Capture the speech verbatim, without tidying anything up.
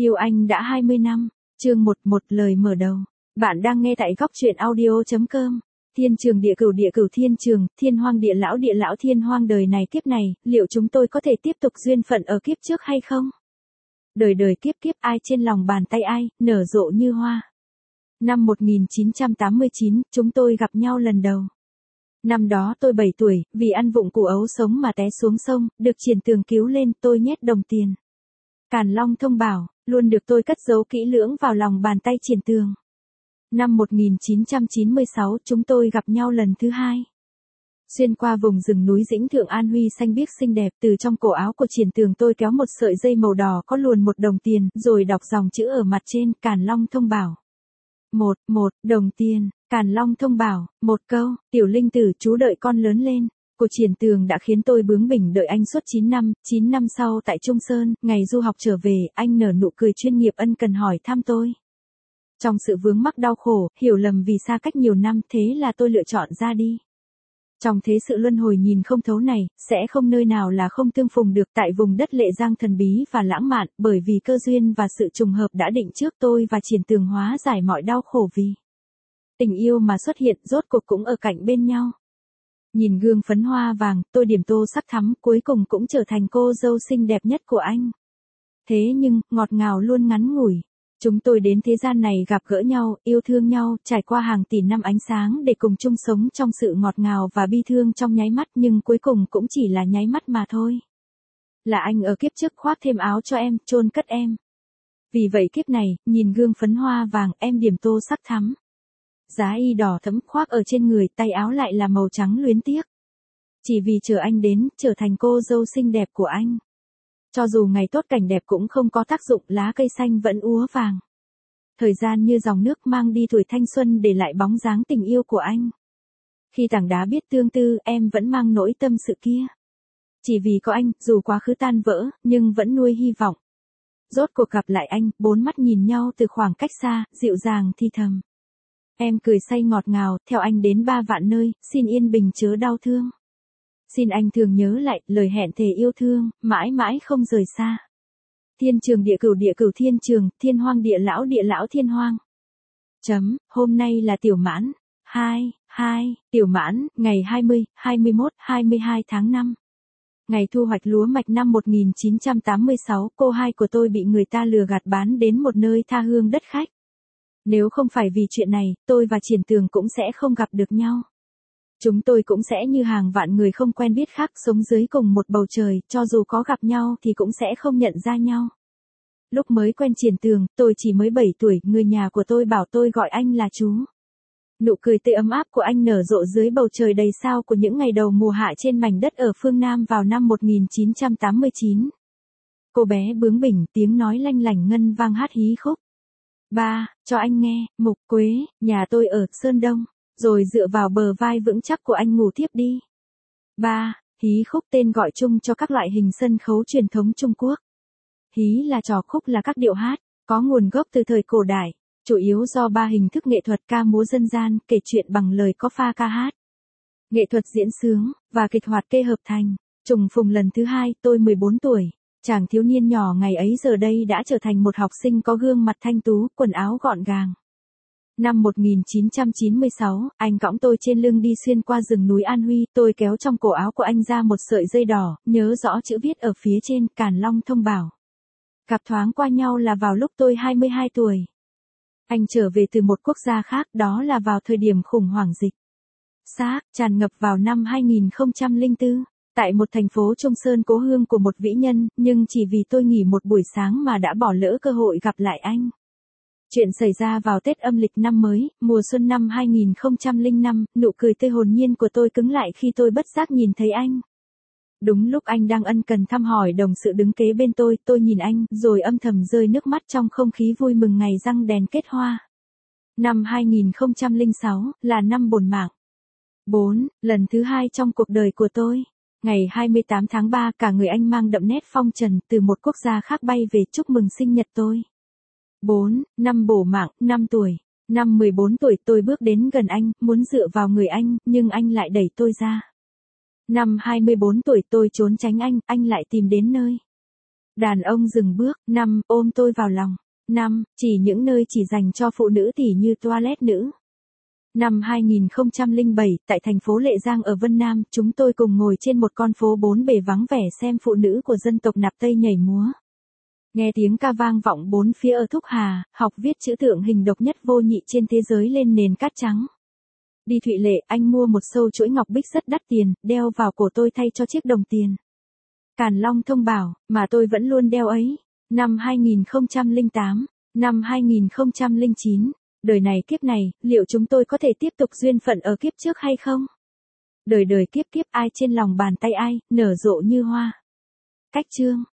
Yêu anh đã hai mươi năm, chương một, một lời mở đầu. Bạn đang nghe tại góc truyện audio.com. Thiên trường địa cửu địa cửu thiên trường, thiên hoang địa lão địa lão thiên hoang đời này kiếp này, liệu chúng tôi có thể tiếp tục duyên phận ở kiếp trước hay không? Đời đời kiếp kiếp ai trên lòng bàn tay ai, nở rộ như hoa. Năm một nghìn chín trăm tám mươi chín, chúng tôi gặp nhau lần đầu. Năm đó tôi bảy tuổi, vì ăn vụng củ ấu sống mà té xuống sông, được Triển Tường cứu lên, tôi nhét đồng tiền. Càn Long thông bảo, luôn được tôi cất giấu kỹ lưỡng vào lòng bàn tay Triển Tường. Năm một nghìn chín trăm chín mươi sáu, chúng tôi gặp nhau lần thứ hai. Xuyên qua vùng rừng núi Dĩnh Thượng An Huy xanh biếc xinh đẹp, từ trong cổ áo của Triển Tường tôi kéo một sợi dây màu đỏ có luồn một đồng tiền, rồi đọc dòng chữ ở mặt trên, Càn Long thông bảo. Một, một, đồng tiền, Càn Long thông bảo, một câu, tiểu linh tử chú đợi con lớn lên. Của Triển Tường đã khiến tôi bướng bỉnh đợi anh suốt chín năm, chín năm sau tại Trung Sơn, ngày du học trở về, anh nở nụ cười chuyên nghiệp ân cần hỏi thăm tôi. Trong sự vướng mắc đau khổ, hiểu lầm vì xa cách nhiều năm, thế là tôi lựa chọn ra đi. Trong thế sự luân hồi nhìn không thấu này, sẽ không nơi nào là không tương phùng được tại vùng đất Lệ Giang thần bí và lãng mạn, bởi vì cơ duyên và sự trùng hợp đã định trước tôi và Triển Tường hóa giải mọi đau khổ vì tình yêu mà xuất hiện rốt cuộc cũng ở cạnh bên nhau. Nhìn gương phấn hoa vàng, tôi điểm tô sắc thắm, cuối cùng cũng trở thành cô dâu xinh đẹp nhất của anh. Thế nhưng, ngọt ngào luôn ngắn ngủi. Chúng tôi đến thế gian này gặp gỡ nhau, yêu thương nhau, trải qua hàng tỷ năm ánh sáng để cùng chung sống trong sự ngọt ngào và bi thương trong nháy mắt, nhưng cuối cùng cũng chỉ là nháy mắt mà thôi. Là anh ở kiếp trước khoác thêm áo cho em, chôn cất em. Vì vậy kiếp này, nhìn gương phấn hoa vàng, em điểm tô sắc thắm. Giá y đỏ thẫm khoác ở trên người, tay áo lại là màu trắng luyến tiếc. Chỉ vì chờ anh đến, trở thành cô dâu xinh đẹp của anh. Cho dù ngày tốt cảnh đẹp cũng không có tác dụng, lá cây xanh vẫn úa vàng. Thời gian như dòng nước mang đi tuổi thanh xuân để lại bóng dáng tình yêu của anh. Khi tảng đá biết tương tư, em vẫn mang nỗi tâm sự kia. Chỉ vì có anh, dù quá khứ tan vỡ, nhưng vẫn nuôi hy vọng. Rốt cuộc gặp lại anh, bốn mắt nhìn nhau từ khoảng cách xa, dịu dàng thì thầm. Em cười say ngọt ngào, theo anh đến ba vạn nơi, xin yên bình chớ đau thương. Xin anh thường nhớ lại, lời hẹn thề yêu thương, mãi mãi không rời xa. Thiên trường địa cửu địa cửu thiên trường, thiên hoang địa lão địa lão thiên hoang. Chấm, hôm nay là tiểu mãn. Hai, hai, tiểu mãn, ngày hai mươi, hai mươi mốt, hai mươi hai tháng năm. Ngày thu hoạch lúa mạch năm một nghìn chín trăm tám mươi sáu, cô hai của tôi bị người ta lừa gạt bán đến một nơi tha hương đất khách. Nếu không phải vì chuyện này, tôi và Triển Tường cũng sẽ không gặp được nhau. Chúng tôi cũng sẽ như hàng vạn người không quen biết khác sống dưới cùng một bầu trời, cho dù có gặp nhau thì cũng sẽ không nhận ra nhau. Lúc mới quen Triển Tường, tôi chỉ mới bảy tuổi, người nhà của tôi bảo tôi gọi anh là chú. Nụ cười tươi ấm áp của anh nở rộ dưới bầu trời đầy sao của những ngày đầu mùa hạ trên mảnh đất ở phương Nam vào năm một nghìn chín trăm tám mươi chín. Cô bé bướng bỉnh, tiếng nói lanh lảnh ngân vang hát hí khúc. Ba, cho anh nghe, Mục Quế, nhà tôi ở Sơn Đông. Rồi dựa vào bờ vai vững chắc của anh ngủ thiếp đi. Ba, hí khúc tên gọi chung cho các loại hình sân khấu truyền thống Trung Quốc. Hí là trò khúc là các điệu hát, có nguồn gốc từ thời cổ đại, chủ yếu do ba hình thức nghệ thuật ca múa dân gian, kể chuyện bằng lời có pha ca hát. Nghệ thuật diễn sướng, và kịch hoạt kê hợp thành. Trùng phùng lần thứ hai, tôi mười bốn tuổi. Chàng thiếu niên nhỏ ngày ấy giờ đây đã trở thành một học sinh có gương mặt thanh tú, quần áo gọn gàng. Năm một nghìn chín trăm chín mươi sáu, anh cõng tôi trên lưng đi xuyên qua rừng núi An Huy, tôi kéo trong cổ áo của anh ra một sợi dây đỏ, nhớ rõ chữ viết ở phía trên, Càn Long thông bảo. Gặp thoáng qua nhau là vào lúc tôi hai mươi hai tuổi. Anh trở về từ một quốc gia khác, đó là vào thời điểm khủng hoảng dịch xác tràn ngập vào năm hai nghìn không trăm lẻ bốn, tại một thành phố Trung Sơn cố hương của một vĩ nhân, nhưng chỉ vì tôi nghỉ một buổi sáng mà đã bỏ lỡ cơ hội gặp lại anh. Chuyện xảy ra vào Tết âm lịch năm mới, mùa xuân năm hai nghìn không trăm lẻ năm, nụ cười tươi hồn nhiên của tôi cứng lại khi tôi bất giác nhìn thấy anh. Đúng lúc anh đang ân cần thăm hỏi đồng sự đứng kế bên tôi, tôi nhìn anh, rồi âm thầm rơi nước mắt trong không khí vui mừng ngày răng đèn kết hoa. Năm hai nghìn không trăm lẻ sáu, là năm bổn mạng. Bốn, lần thứ hai trong cuộc đời của tôi. Ngày hai mươi tám tháng ba, cả người anh mang đậm nét phong trần, từ một quốc gia khác bay về chúc mừng sinh nhật tôi. Bốn, năm bổ mạng, năm tuổi. Năm mười bốn tuổi tôi bước đến gần anh, muốn dựa vào người anh, nhưng anh lại đẩy tôi ra. Năm hai mươi bốn tuổi tôi trốn tránh anh, anh lại tìm đến nơi. Đàn ông dừng bước. Năm, ôm tôi vào lòng. Năm, chỉ những nơi chỉ dành cho phụ nữ tỉ như toilet nữ. Năm hai nghìn không trăm lẻ bảy, tại thành phố Lệ Giang ở Vân Nam, chúng tôi cùng ngồi trên một con phố bốn bề vắng vẻ xem phụ nữ của dân tộc Nạp Tây nhảy múa. Nghe tiếng ca vang vọng bốn phía ở Thúc Hà, học viết chữ tượng hình độc nhất vô nhị trên thế giới lên nền cát trắng. Đi Thụy Lệ, anh mua một sâu chuỗi ngọc bích rất đắt tiền, đeo vào cổ tôi thay cho chiếc đồng tiền. Càn Long thông bảo, mà tôi vẫn luôn đeo ấy. Năm hai nghìn không trăm lẻ tám, năm hai nghìn không trăm lẻ chín, đời này kiếp này, liệu chúng tôi có thể tiếp tục duyên phận ở kiếp trước hay không? Đời đời kiếp kiếp ai trên lòng bàn tay ai, nở rộ như hoa. Cách chương